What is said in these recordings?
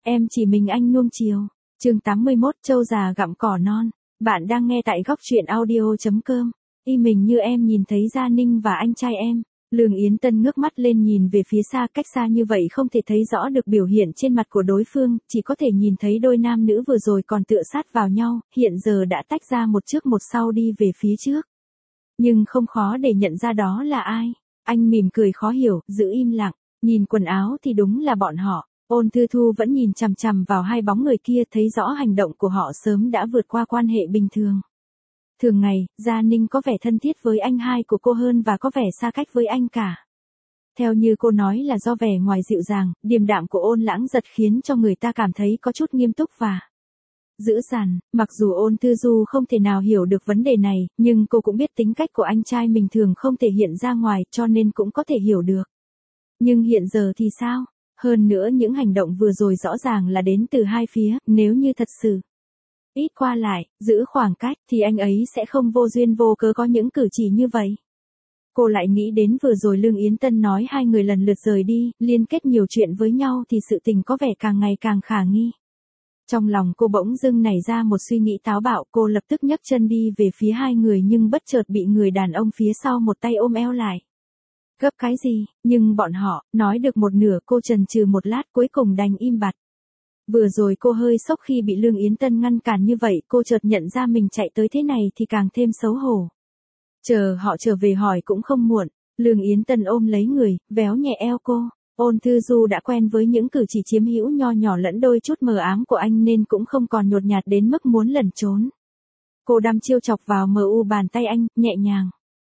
Em chỉ mình anh nuông chiều. Chương 81, trâu già gặm cỏ non. Bạn đang nghe tại góc truyện audio.com. Y mình như em nhìn thấy Gia Ninh và anh trai em. Lương Yến Tân ngước mắt lên nhìn về phía xa, cách xa như vậy không thể thấy rõ được biểu hiện trên mặt của đối phương, chỉ có thể nhìn thấy đôi nam nữ vừa rồi còn tựa sát vào nhau, hiện giờ đã tách ra một trước một sau đi về phía trước. Nhưng không khó để nhận ra đó là ai. Anh mỉm cười khó hiểu, giữ im lặng, nhìn quần áo thì đúng là bọn họ. Ôn Thư Thu vẫn nhìn chằm chằm vào hai bóng người kia, thấy rõ hành động của họ sớm đã vượt qua quan hệ bình thường. Thường ngày, Gia Ninh có vẻ thân thiết với anh hai của cô hơn và có vẻ xa cách với anh cả. Theo như cô nói là do vẻ ngoài dịu dàng, điềm đạm của Ôn Lãng Giật khiến cho người ta cảm thấy có chút nghiêm túc và dữ dằn. Mặc dù Ôn Thư Du không thể nào hiểu được vấn đề này, nhưng cô cũng biết tính cách của anh trai mình thường không thể hiện ra ngoài, cho nên cũng có thể hiểu được. Nhưng hiện giờ thì sao? Hơn nữa những hành động vừa rồi rõ ràng là đến từ hai phía, nếu như thật sự ít qua lại, giữ khoảng cách, thì anh ấy sẽ không vô duyên vô cớ có những cử chỉ như vậy. Cô lại nghĩ đến vừa rồi Lương Yến Tân nói hai người lần lượt rời đi, liên kết nhiều chuyện với nhau thì sự tình có vẻ càng ngày càng khả nghi. Trong lòng cô bỗng dưng nảy ra một suy nghĩ táo bạo, cô lập tức nhấc chân đi về phía hai người nhưng bất chợt bị người đàn ông phía sau một tay ôm eo lại. Gấp cái gì, nhưng bọn họ, nói được một nửa cô chần chừ một lát cuối cùng đành im bặt. Vừa rồi cô hơi sốc khi bị Lương Yến Tân ngăn cản như vậy, cô chợt nhận ra mình chạy tới thế này thì càng thêm xấu hổ. Chờ họ trở về hỏi cũng không muộn. Lương Yến Tân ôm lấy người, véo nhẹ eo cô. Ôn Thư Du đã quen với những cử chỉ chiếm hữu nho nhỏ lẫn đôi chút mờ ám của anh nên cũng không còn nhột nhạt đến mức muốn lẩn trốn. Cô đăm chiêu chọc vào mờ u bàn tay anh, nhẹ nhàng.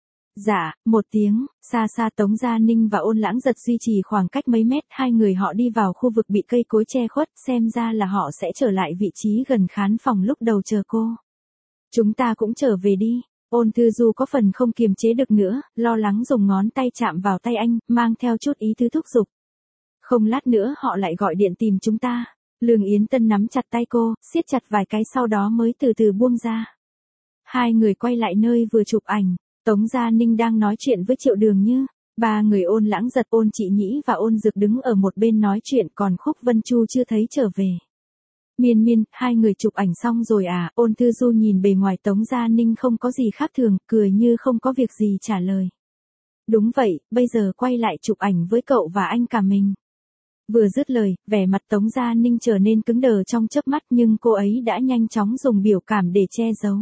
Dạ, một tiếng, xa xa Tống Gia Ninh và Ôn Lãng Giật duy trì khoảng cách mấy mét, hai người họ đi vào khu vực bị cây cối che khuất, xem ra là họ sẽ trở lại vị trí gần khán phòng lúc đầu chờ cô. Chúng ta cũng trở về đi. Ôn Thư Du có phần không kiềm chế được nữa, lo lắng dùng ngón tay chạm vào tay anh, mang theo chút ý tứ thúc giục. Không lát nữa họ lại gọi điện tìm chúng ta. Lương Yến Tân nắm chặt tay cô, siết chặt vài cái sau đó mới từ từ buông ra. Hai người quay lại nơi vừa chụp ảnh. Tống Gia Ninh đang nói chuyện với Triệu Đường Như. Ba người Ôn Lãng Giật, Ôn Chị Nhĩ và Ôn Dực đứng ở một bên nói chuyện, còn Khúc Vân Chu chưa thấy trở về. Miên Miên, hai người chụp ảnh xong rồi à? Ôn Thư Du nhìn bề ngoài Tống Gia Ninh không có gì khác thường, cười như không có việc gì trả lời. Đúng vậy, bây giờ quay lại chụp ảnh với cậu và anh cả mình. Vừa dứt lời, vẻ mặt Tống Gia Ninh trở nên cứng đờ trong chớp mắt nhưng cô ấy đã nhanh chóng dùng biểu cảm để che giấu.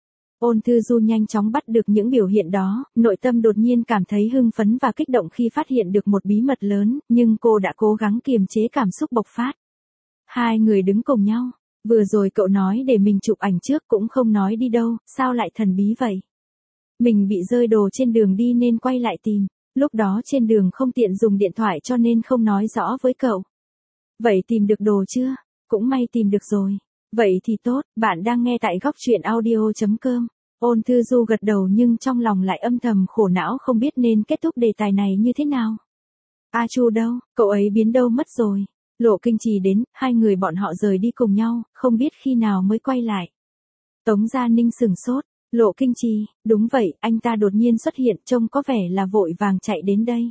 Ôn Thư Du nhanh chóng bắt được những biểu hiện đó, nội tâm đột nhiên cảm thấy hưng phấn và kích động khi phát hiện được một bí mật lớn, nhưng cô đã cố gắng kiềm chế cảm xúc bộc phát. Hai người đứng cùng nhau, vừa rồi cậu nói để mình chụp ảnh trước cũng không nói đi đâu, sao lại thần bí vậy? Mình bị rơi đồ trên đường đi nên quay lại tìm, lúc đó trên đường không tiện dùng điện thoại cho nên không nói rõ với cậu. Vậy tìm được đồ chưa? Cũng may tìm được rồi. Vậy thì tốt, bạn đang nghe tại góc truyện audio.com. Ôn Thư Du gật đầu nhưng trong lòng lại âm thầm khổ não không biết nên kết thúc đề tài này như thế nào. A Chu đâu, cậu ấy biến đâu mất rồi. Lộ Kinh Trì đến, hai người bọn họ rời đi cùng nhau, không biết khi nào mới quay lại. Tống Gia Ninh sửng sốt, Lộ Kinh Trì, đúng vậy, anh ta đột nhiên xuất hiện trông có vẻ là vội vàng chạy đến đây.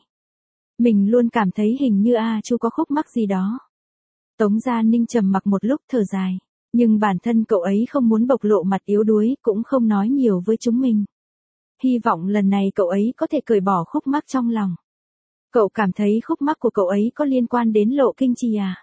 Mình luôn cảm thấy hình như A Chu có khúc mắc gì đó. Tống Gia Ninh trầm mặc một lúc thở dài. Nhưng bản thân cậu ấy không muốn bộc lộ mặt yếu đuối, cũng không nói nhiều với chúng mình. Hy vọng lần này cậu ấy có thể cởi bỏ khúc mắc trong lòng. Cậu cảm thấy khúc mắc của cậu ấy có liên quan đến Lộ Kinh Trì à?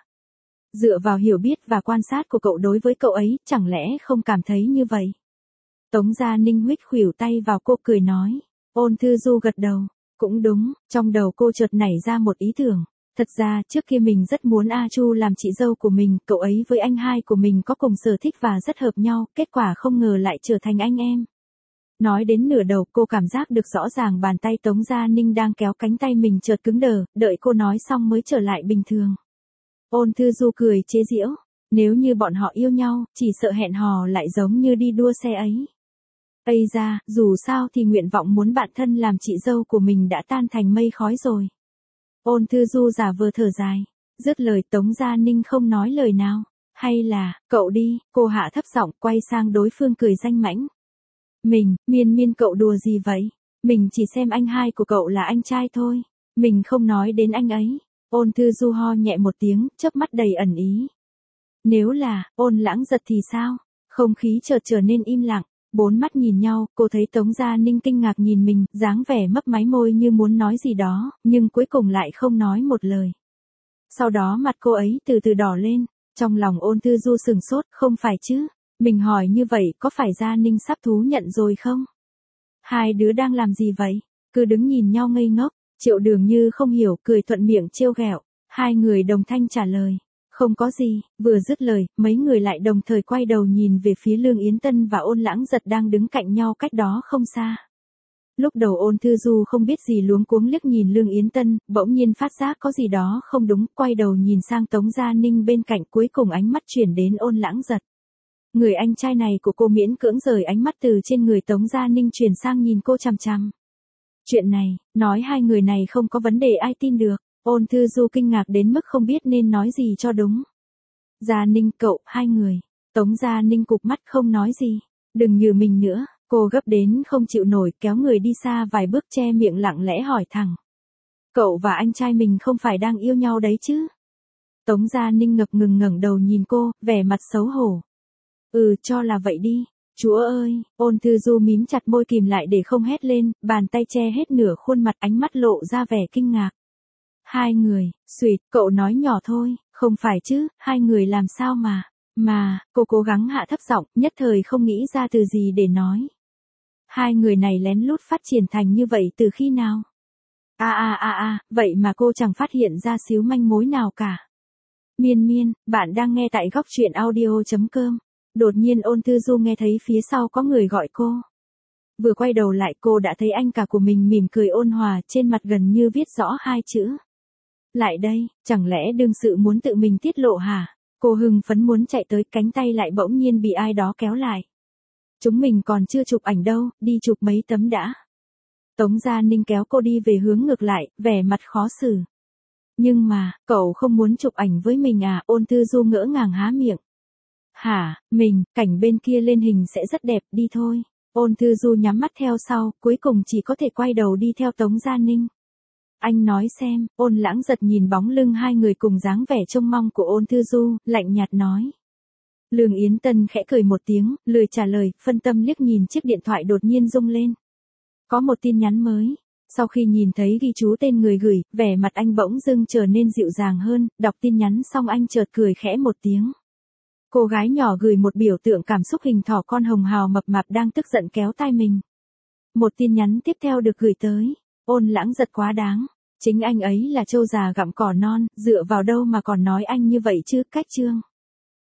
Dựa vào hiểu biết và quan sát của cậu đối với cậu ấy, chẳng lẽ không cảm thấy như vậy? Tống Gia Ninh huýt khuỷu tay vào cô cười nói. Ôn Thư Du gật đầu. Cũng đúng, trong đầu cô chợt nảy ra một ý tưởng. Thật ra, trước kia mình rất muốn A Chu làm chị dâu của mình, cậu ấy với anh hai của mình có cùng sở thích và rất hợp nhau, kết quả không ngờ lại trở thành anh em. Nói đến nửa đầu, cô cảm giác được rõ ràng bàn tay Tống Gia Ninh đang kéo cánh tay mình chợt cứng đờ, đợi cô nói xong mới trở lại bình thường. Ôn Thư Du cười chế giễu, nếu như bọn họ yêu nhau, chỉ sợ hẹn hò lại giống như đi đua xe ấy. Ây da, dù sao thì nguyện vọng muốn bạn thân làm chị dâu của mình đã tan thành mây khói rồi. Ôn Thư Du giả vờ thở dài. Dứt lời Tống Gia Ninh không nói lời nào. Hay là, cậu đi, cô hạ thấp giọng quay sang đối phương cười danh mãnh. Miên Miên cậu đùa gì vậy? Mình chỉ xem anh hai của cậu là anh trai thôi. Mình không nói đến anh ấy. Ôn Thư Du ho nhẹ một tiếng, chớp mắt đầy ẩn ý. Nếu là, Ôn Lãng Giật thì sao? Không khí chợt trở nên im lặng, bốn mắt nhìn nhau, cô thấy Tống Gia Ninh kinh ngạc nhìn mình, dáng vẻ mấp máy môi như muốn nói gì đó, nhưng cuối cùng lại không nói một lời. Sau đó mặt cô ấy từ từ đỏ lên, trong lòng Ôn Thư Du sừng sốt, không phải chứ? Mình hỏi như vậy có phải Gia Ninh sắp thú nhận rồi không? Hai đứa đang làm gì vậy? Cứ đứng nhìn nhau ngây ngốc, Triệu Đường như không hiểu, cười thuận miệng trêu ghẹo. Hai người đồng thanh trả lời. Không có gì, vừa dứt lời, mấy người lại đồng thời quay đầu nhìn về phía Lương Yến Tân và Ôn Lãng Giật đang đứng cạnh nhau cách đó không xa. Lúc đầu Ôn Thư Du không biết gì luống cuống liếc nhìn Lương Yến Tân, bỗng nhiên phát giác có gì đó không đúng, quay đầu nhìn sang Tống Gia Ninh bên cạnh, cuối cùng ánh mắt chuyển đến Ôn Lãng Giật. Người anh trai này của cô miễn cưỡng rời ánh mắt từ trên người Tống Gia Ninh chuyển sang nhìn cô chằm chằm. Chuyện này, nói hai người này không có vấn đề ai tin được. Ôn Thư Du kinh ngạc đến mức không biết nên nói gì cho đúng. Gia Ninh cậu, hai người. Tống Gia Ninh cụp mắt không nói gì. Đừng nhử mình nữa, cô gấp đến không chịu nổi, kéo người đi xa vài bước, che miệng lặng lẽ hỏi thẳng. Cậu và anh trai mình không phải đang yêu nhau đấy chứ? Tống Gia Ninh ngập ngừng ngẩng đầu nhìn cô, vẻ mặt xấu hổ. Cho là vậy đi. Chúa ơi, Ôn Thư Du mím chặt môi kìm lại để không hét lên, bàn tay che hết nửa khuôn mặt, ánh mắt lộ ra vẻ kinh ngạc. Hai người, Xuyệt, cậu nói nhỏ thôi, không phải chứ, hai người làm sao mà, cô cố gắng hạ thấp giọng, nhất thời không nghĩ ra từ gì để nói. Hai người này lén lút phát triển thành như vậy từ khi nào? Vậy mà cô chẳng phát hiện ra xíu manh mối nào cả. Miên, bạn đang nghe tại góc truyện audio.com. Đột nhiên Ôn Thư Du nghe thấy phía sau có người gọi cô. Vừa quay đầu lại cô đã thấy anh cả của mình mỉm cười ôn hòa, trên mặt gần như viết rõ hai chữ. Lại đây, chẳng lẽ đương sự muốn tự mình tiết lộ hả? Cô hưng phấn muốn chạy tới, cánh tay lại bỗng nhiên bị ai đó kéo lại. Chúng mình còn chưa chụp ảnh đâu, đi chụp mấy tấm đã. Tống Gia Ninh kéo cô đi về hướng ngược lại, vẻ mặt khó xử. Nhưng mà, cậu không muốn chụp ảnh với mình à? Ôn Thư Du ngỡ ngàng há miệng. Hả, cảnh bên kia lên hình sẽ rất đẹp, đi thôi. Ôn Thư Du nhắm mắt theo sau, cuối cùng chỉ có thể quay đầu đi theo Tống Gia Ninh. Anh nói xem, Ôn Lãng Giật nhìn bóng lưng hai người cùng dáng vẻ trông mong của Ôn Thư Du, lạnh nhạt nói. Lương Yến Tân khẽ cười một tiếng, lười trả lời, phân tâm liếc nhìn chiếc điện thoại đột nhiên rung lên. Có một tin nhắn mới. Sau khi nhìn thấy ghi chú tên người gửi, vẻ mặt anh bỗng dưng trở nên dịu dàng hơn, đọc tin nhắn xong anh chợt cười khẽ một tiếng. Cô gái nhỏ gửi một biểu tượng cảm xúc hình thỏ con hồng hào mập mạp đang tức giận kéo tai mình. Một tin nhắn tiếp theo được gửi tới. Ôn Lãng Giật quá đáng. Chính anh ấy là trâu già gặm cỏ non, dựa vào đâu mà còn nói anh như vậy chứ, cách chương.